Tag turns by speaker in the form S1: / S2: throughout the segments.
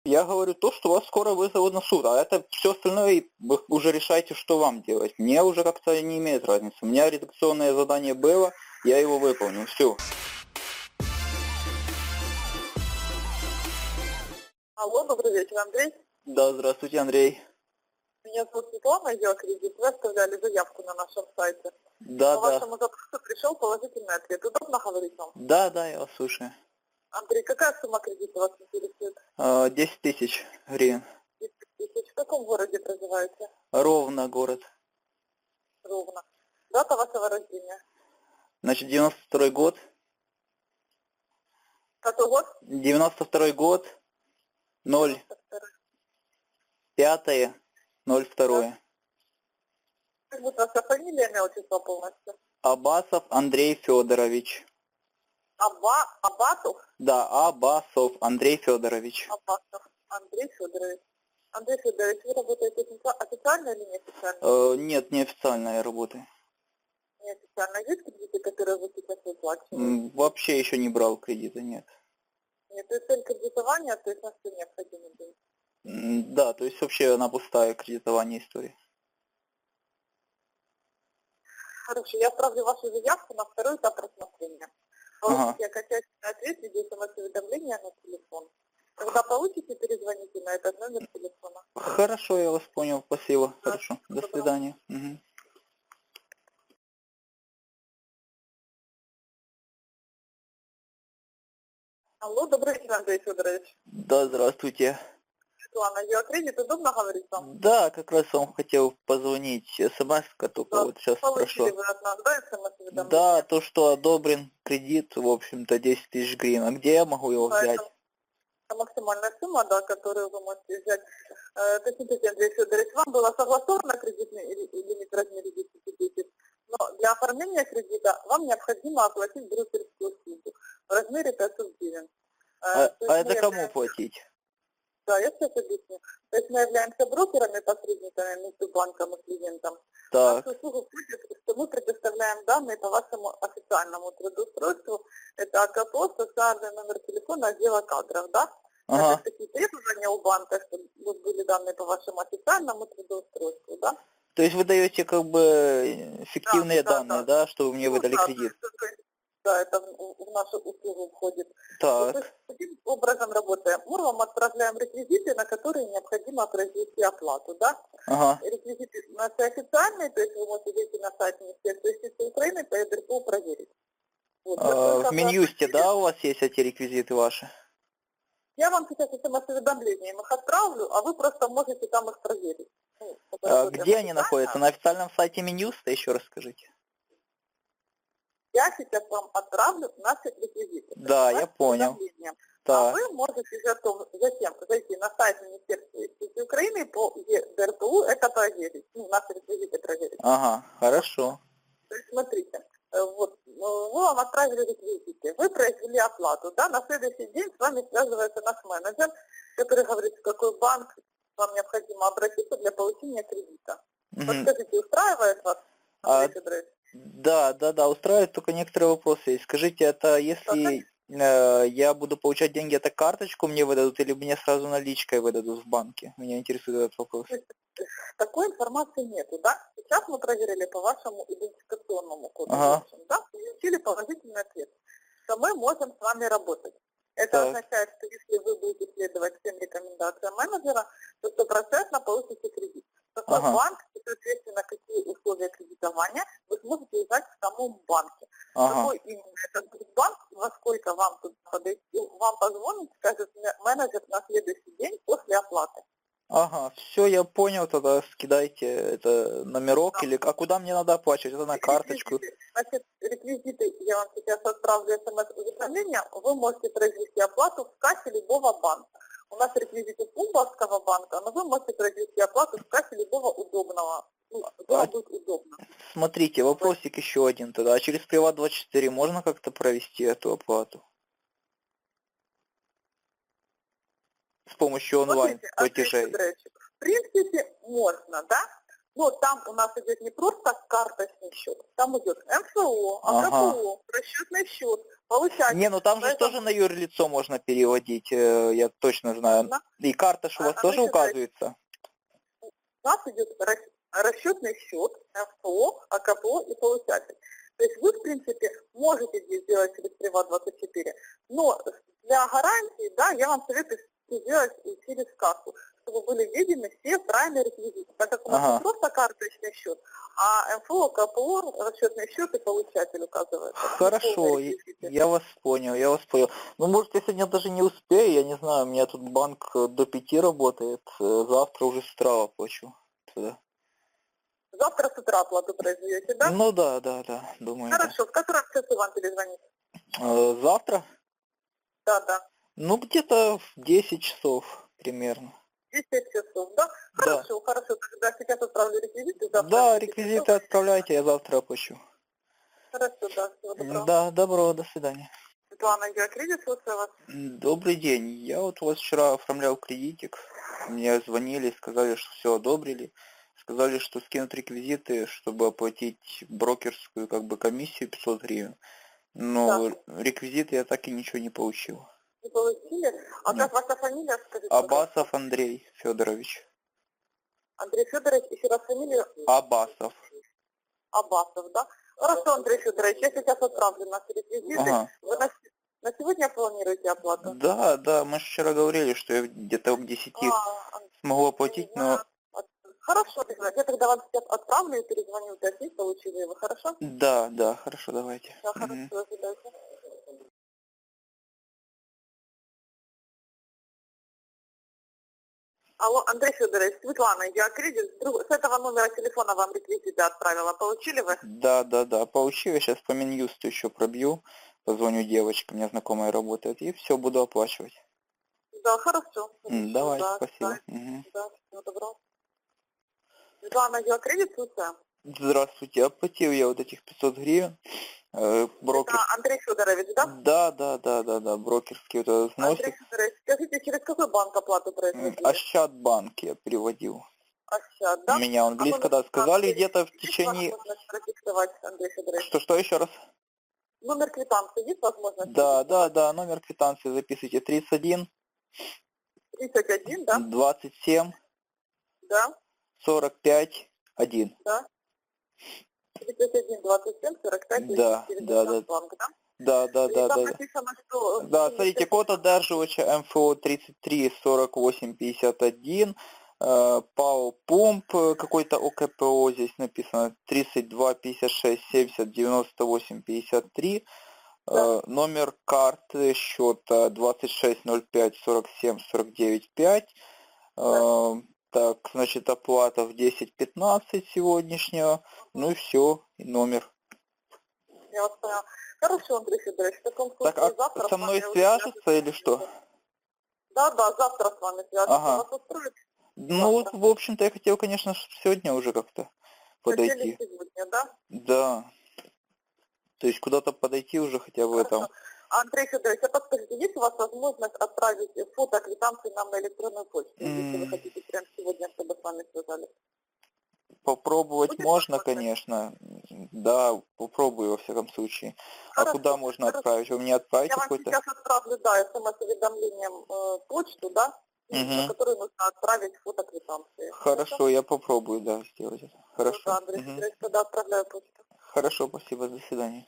S1: Я говорю то, что вас скоро вызовут на суд, а это все остальное вы уже решаете, что вам делать. Мне уже как-то не имеет разницы. У меня редакционное задание было, я его выполнил. Все.
S2: Алло, добрый вечер, Андрей.
S1: Да, здравствуйте, Андрей.
S2: Меня зовут Светлана, я кредит. Вы оставляли заявку на нашем сайте.
S1: Да,
S2: По
S1: да.
S2: вашему запросу пришел положительный ответ. Удобно говорить вам?
S1: Да, да, я вас слушаю.
S2: Андрей, какая сумма кредита вас интересует?
S1: 10 тысяч гривен.
S2: 10 тысяч. В каком городе проживаете?
S1: Ровно город.
S2: Ровно. Дата вашего рождения?
S1: Значит, 92-й год.
S2: Какой год?
S1: 92-й год. 05-02.
S2: Как будет ваша фамилия, имя, отчество полностью?
S1: Абасов Андрей Федорович.
S2: Абатов?
S1: Да, Абасов Андрей Федорович.
S2: Абатов Андрей Федорович. Андрей Федорович, вы работаете официально или неофициально?
S1: Нет, неофициально я работаю.
S2: Неофициально. Есть кредиты, которые вы сейчас выплачиваете?
S1: Вообще еще не брал кредита, нет.
S2: Нет, то есть цель кредитования, то есть на что необходимо будет?
S1: Да, то есть вообще она пустая, кредитование истории.
S2: Хорошо, я отправлю вашу заявку на второй этап рассмотрения. Получите окончательный ответ в виде смс-уведомления на телефон. Когда получите, перезвоните на этот номер телефона.
S1: Хорошо, я вас понял, спасибо.
S2: Да,
S1: Хорошо, до
S2: доброго.
S1: свидания. Угу.
S2: Алло, добрый вечер, Андрей Федорович.
S1: Да, здравствуйте.
S2: Светлана, Геокредит, удобно говорить вам?
S1: Да, как раз вам хотел позвонить. СМС-ка только
S2: Да,
S1: вот сейчас
S2: получили
S1: прошло.
S2: вы от нас, да, смс-уведомление?
S1: Да, то, что одобрен кредит, в общем-то, 10 тысяч гривен. А где я могу его взять?
S2: Это максимальная сумма, да, которую вы можете взять. Точнее, Андрей Федорович, вам было согласовано кредитный лимит в размере 10 тысяч, но для оформления кредита вам необходимо оплатить брокерскую услугу в размере 500 гривен.
S1: А это кому платить?
S2: Да, я сейчас объясню. То есть мы являемся брокерами, посредниками между банком и клиентом.
S1: Так.
S2: Нашу услугу входит, что мы предоставляем данные по вашему официальному трудоустройству. Это АКПО, социальный номер телефона, отдела кадров, да?
S1: Ага.
S2: Это такие требования у банка, чтобы были данные по вашему официальному трудоустройству, да?
S1: То есть вы даете как бы фиктивные данные, да, что вы мне выдали кредит?
S2: Да, это в нашу услугу входит.
S1: Так.
S2: То есть, таким образом работаем. Мы вам отправляем реквизиты, на которые необходимо произвести оплату, да?
S1: Ага.
S2: Реквизиты наши официальные, то есть вы можете зайти на сайт Министерства юстиции Украины по ЕДРПУ проверить. Вот.
S1: В Минюсте, да, у вас есть эти реквизиты ваши?
S2: Я вам сейчас смс-уведомлением их отправлю, а вы просто можете там их проверить.
S1: Где они находятся? На официальном сайте Минюста? Еще раз скажите.
S2: Я сейчас вам отправлю наши реквизиты.
S1: Да, я понял.
S2: А вы можете затем зайти на сайт Министерства юстиции Украины по ЕДРПУ, это проверить, наши реквизиты проверить.
S1: Ага, хорошо.
S2: То есть смотрите, вот, мы вам отправили реквизиты, вы произвели оплату, да, на следующий день с вами связывается наш менеджер, который говорит, в какой банк вам необходимо обратиться для получения кредита. Подскажите, устраивает вас, Андрей Федорович?
S1: Да, устраивает, только некоторые вопросы есть. Скажите, это если я буду получать деньги, это карточку мне выдадут или мне сразу наличкой выдадут в банке? Меня интересует этот вопрос.
S2: Такой информации нету, да? Сейчас мы проверили по вашему идентификационному коду, да, получили положительный ответ, что мы можем с вами работать. Это означает, что если вы будете следовать всем рекомендациям менеджера, то 100% получите кредит. Какой банк и, соответственно, какие условия кредитования, вы сможете узнать в самом банке. Какой именно этот банк, во сколько вам тут подойти, вам позвонит, скажет менеджер на следующий день после оплаты.
S1: Ага, все, я понял, тогда скидайте это номерок, или а куда мне надо оплачивать? Это на карточку?
S2: Значит, реквизиты я вам сейчас отправлю смс-уведомление, вы можете произвести оплату в кассе любого банка. У нас реквизиты Кубовского банка, но вы можете произвести оплату в кассе любого удобного, где будет удобно.
S1: Смотрите, вопросик еще один тогда. А через Приват24 можно как-то провести эту оплату? С помощью онлайн-платежей.
S2: В принципе, можно, да? Но там у нас идет не просто карточный счет, там идет МФО, АКПО, расчетный счет, получатель.
S1: Не, ну там же тоже на юрлицо можно переводить, я точно знаю. И карта же у вас тоже указывается?
S2: У нас идет расчетный счет, МФО, АКПО и получатель. То есть вы, в принципе, можете здесь сделать через Приват24, но для гарантии, да, я вам советую сделать через кассу, чтобы были видны все правильные реквизиты. Так как у нас не просто карточный счет, а МФО, КПО, расчетный счет и получатель указывает.
S1: Хорошо, я вас понял. Ну, может, я сегодня даже не успею, я не знаю, у меня тут банк до 5 работает, завтра уже с утра оплачу туда.
S2: Завтра с утра оплату произведете, да?
S1: Ну да, думаю.
S2: Хорошо, в который раз вам перезвонить?
S1: Завтра?
S2: Да.
S1: Ну, где-то в 10 часов примерно.
S2: 10 часов, да? Хорошо, тогда сейчас отправлю реквизиты.
S1: Да, реквизиты отправляйте, я завтра оплачу.
S2: Хорошо, да, всего доброго.
S1: Да, доброго, до свидания.
S2: Светлана, я кредит, слушаю вас.
S1: Добрый день, я вот у вас вчера оформлял кредитик, мне звонили, сказали, что все одобрили. Сказали, что скинут реквизиты, чтобы оплатить брокерскую комиссию 500 гривен. Но реквизиты я так и ничего не получил.
S2: Не получили? А как ваша фамилия? Скажите,
S1: Абасов Андрей Федорович.
S2: Андрей Федорович, еще раз фамилию?
S1: Абасов.
S2: Абасов, да? Хорошо, Андрей Федорович, я сейчас отправлю наши реквизиты. Вы на сегодня планируете оплату?
S1: Да, мы же вчера говорили, что я где-то к 10 смогу оплатить, но...
S2: Хорошо, я тогда вам сейчас отправлю и перезвоню, уточнить, получили вы, хорошо?
S1: Да, хорошо, давайте.
S2: Да, хорошо, до свидания. Алло, Андрей Федорович, Светлана, я кредит с этого номера телефона вам реквизиты отправила. Получили вы?
S1: Да, получил. Я сейчас по Минюсту еще пробью, позвоню девочке, у меня знакомая работает, и все, буду оплачивать.
S2: Да, хорошо.
S1: Давайте, спасибо.
S2: Да, всего доброго. Светлана, я кредит слушаю?
S1: Здравствуйте, оплатил я вот этих 500 гривен. Брокер...
S2: Это Андрей Федорович, да?
S1: Да, брокерский вот этот вносик.
S2: Андрей Федорович, скажите, через какой банк оплату производили?
S1: Ощадбанк я переводил.
S2: Ощад, да?
S1: Меня он близко, сказали где-то в течение...
S2: Андрей Федорович?
S1: Что еще раз?
S2: Номер квитанции есть возможность?
S1: Да, номер квитанции записывайте. 31,
S2: да?
S1: 27,
S2: да?
S1: 45, 1.
S2: Да? 31, 27, 45,
S1: да?
S2: Банк, да?
S1: Да.
S2: Написано, что...
S1: Да, смотрите, код одерживача МФО 33 48 51, ПАО ПУМП, какой-то ОКПО здесь написано 32 56 70 98 53, номер карты счета 26 05 47 49 5. Так, значит, оплата в 10:15 сегодняшнего, ну и все, и номер.
S2: Я вас поняла. Хорошо, Андрей Федорович, в таком случае
S1: так,
S2: завтра...
S1: со мной свяжутся или что?
S2: Да, завтра с вами свяжутся. Вас устроит?
S1: Ну вот, в общем-то, я хотел, конечно, сегодня уже как-то подойти.
S2: Хотели сегодня, да?
S1: Да. То есть куда-то подойти уже хотя бы там.
S2: Андрей Федорович, а подскажите, есть у вас возможность отправить фото квитанции нам на электронную почту, если вы хотите прямо сегодня, чтобы с вами связались?
S1: Попробовать можно, конечно. Да, попробую во всяком случае. А куда можно отправить? Вы мне отправите какой-то?
S2: Я вам сейчас отправлю, смс-уведомлением почту, да? На которую нужно отправить фото квитанции.
S1: Хорошо, я попробую, сделать это. Хорошо.
S2: Да, Андрей Федорович, тогда отправляю почту.
S1: Хорошо, спасибо, до свидания.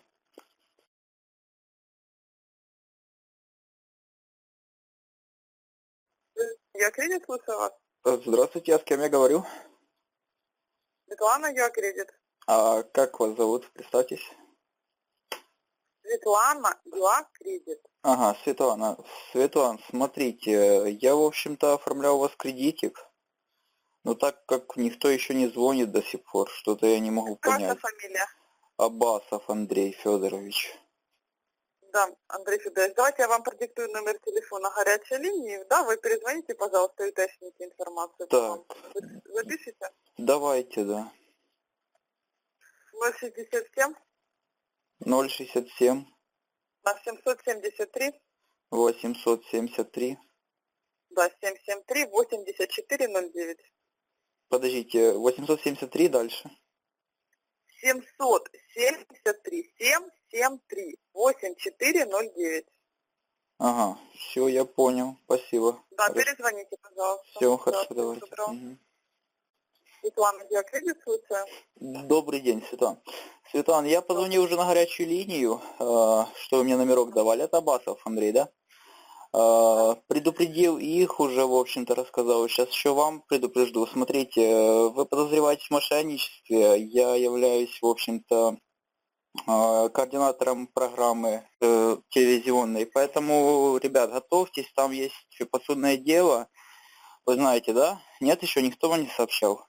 S2: Я кредит, слушаю вас.
S1: Здравствуйте, а с кем я говорю?
S2: Светлана, я кредит.
S1: А как вас зовут? Представьтесь.
S2: Светлана, я кредит.
S1: Ага, Светлана, смотрите, я, в общем-то, оформлял у вас кредитик, но так как никто еще не звонит до сих пор, что-то я не могу понять.
S2: Ваша фамилия?
S1: Абасов Андрей Федорович.
S2: Да, Андрей Федорович, давайте я вам продиктую номер телефона горячей линии, да, вы перезвоните, пожалуйста, и уточните информацию.
S1: Так.
S2: Запишите?
S1: Давайте, да.
S2: 067.
S1: 067.
S2: 773.
S1: 873.
S2: Да, 773 8409.
S1: подождите, 873 дальше.
S2: 773 773 8409.
S1: Ага, все, я понял, спасибо.
S2: Да, перезвоните, пожалуйста.
S1: Все, хорошо, давайте. Угу.
S2: Светлана, я кредитуется.
S1: Добрый день, Светлана. Светлана, я позвонил уже на горячую линию, что вы мне номерок давали, это Абасов Андрей, да? Предупредил их уже, в общем-то, рассказал. Сейчас еще вам предупрежду. Смотрите, вы подозреваете в мошенничестве. Я являюсь, в общем-то, координатором программы телевизионной. Поэтому, ребят, готовьтесь, там есть подсудное дело. Вы знаете, да? Нет, еще никто вам не сообщал.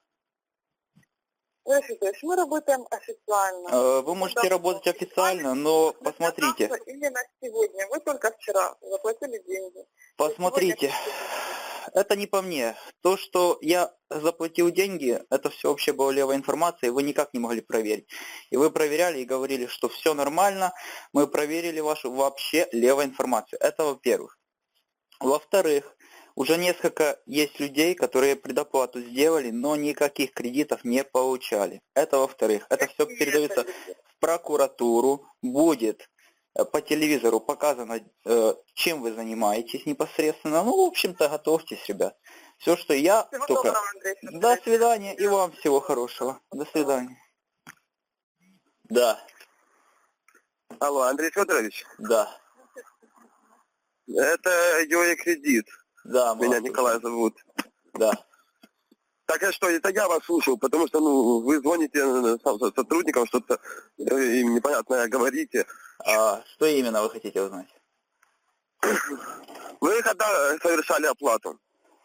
S2: Мы работаем официально.
S1: Вы можете работать официально, но посмотрите.
S2: Именно сегодня. Вы только вчера заплатили деньги.
S1: Посмотрите, это не по мне. То, что я заплатил деньги, это все вообще была левая информация, и вы никак не могли проверить. И вы проверяли и говорили, что все нормально, мы проверили вашу вообще левую информацию. Это во-первых. Во-вторых, уже несколько есть людей, которые предоплату сделали, но никаких кредитов не получали. Это во-вторых. Это все передается в прокуратуру, будет по телевизору показано, чем вы занимаетесь непосредственно. Ну, в общем-то, готовьтесь, ребят. Все, что я
S2: всего
S1: только...
S2: доброго, Андрей.
S1: До свидания, и вам всего хорошего. До свидания. Да.
S3: Алло, Андрей Федорович?
S1: Да.
S3: Это Юрий Кредит.
S1: Да,
S3: меня Николай зовут.
S1: Да.
S3: Так что, это я вас слушал, потому что, вы звоните сотрудникам, что-то им непонятное говорите.
S1: А что именно вы хотите узнать?
S3: Вы когда совершали оплату?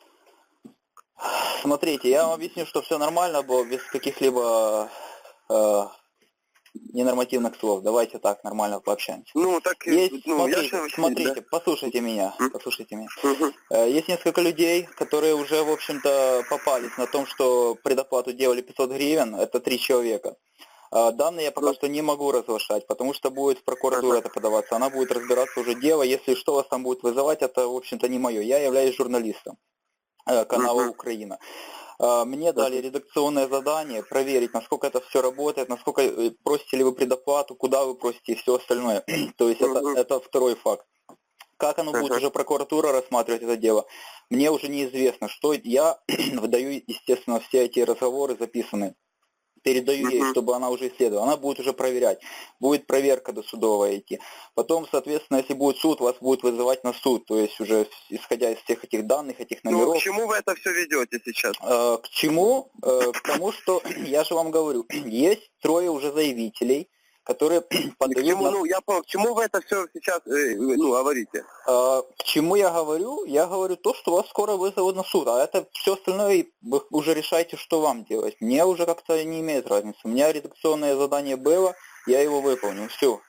S1: Смотрите, я вам объясню, что все нормально было, без каких-либо ненормативных слов. Давайте так нормально пообщаемся.
S3: Есть,
S1: смотрите, да? Послушайте меня. Есть несколько людей, которые уже, в общем-то, попались на том, что предоплату делали 500 гривен, это 3 человека. Данные я пока что не могу разглашать, потому что будет в прокуратуру это подаваться, она будет разбираться уже дело, если что вас там будет вызывать, это, в общем-то, не мое. Я являюсь журналистом канала «Украина». Мне дали редакционное задание проверить, насколько это все работает, насколько просите ли вы предоплату, куда вы просите и все остальное. То есть это второй факт. Как оно будет уже прокуратура рассматривать это дело, мне уже неизвестно. Что я выдаю, естественно, все эти разговоры записанные. Передаю ей, чтобы она уже исследовала. Она будет уже проверять. Будет проверка досудовая идти. Потом, соответственно, если будет суд, вас будет вызывать на суд. То есть уже исходя из всех этих данных, этих номеров.
S3: К чему вы это все ведете сейчас?
S1: К чему? К тому, что, я же вам говорю, есть 3 уже заявителей, которые подают...
S3: Я понял, к чему вы это все сейчас говорите?
S1: К чему я говорю? Я говорю то, что вас скоро вызовут на суд, а это все остальное вы уже решаете, что вам делать. Мне уже как-то не имеет разницы. У меня редакционное задание было, я его выполнил, все.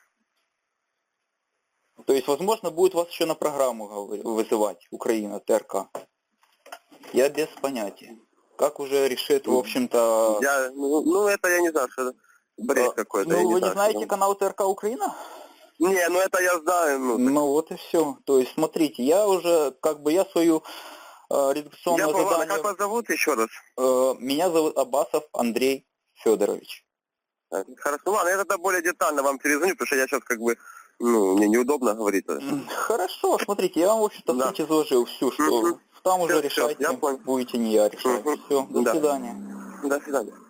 S1: То есть, возможно, будет вас еще на программу вызывать, Украина, ТРК. Я без понятия. Как уже решит, в общем-то...
S3: это я не знаю, что... Бред какой-то.
S1: Вы не знаете канал ТРК Украина?
S3: Не, это я знаю.
S1: Вот и все. То есть, смотрите, я уже, я свою редакционное задание...
S3: Как вас зовут еще раз?
S1: Меня зовут Абасов Андрей Федорович.
S3: Хорошо, ладно, я тогда более детально вам перезвоню, потому что я сейчас мне неудобно говорить.
S1: Хорошо, смотрите, я вам, в общем-то, суть изложил всю, что там уже решайте, будете не я решать. Все, до свидания.
S3: До свидания.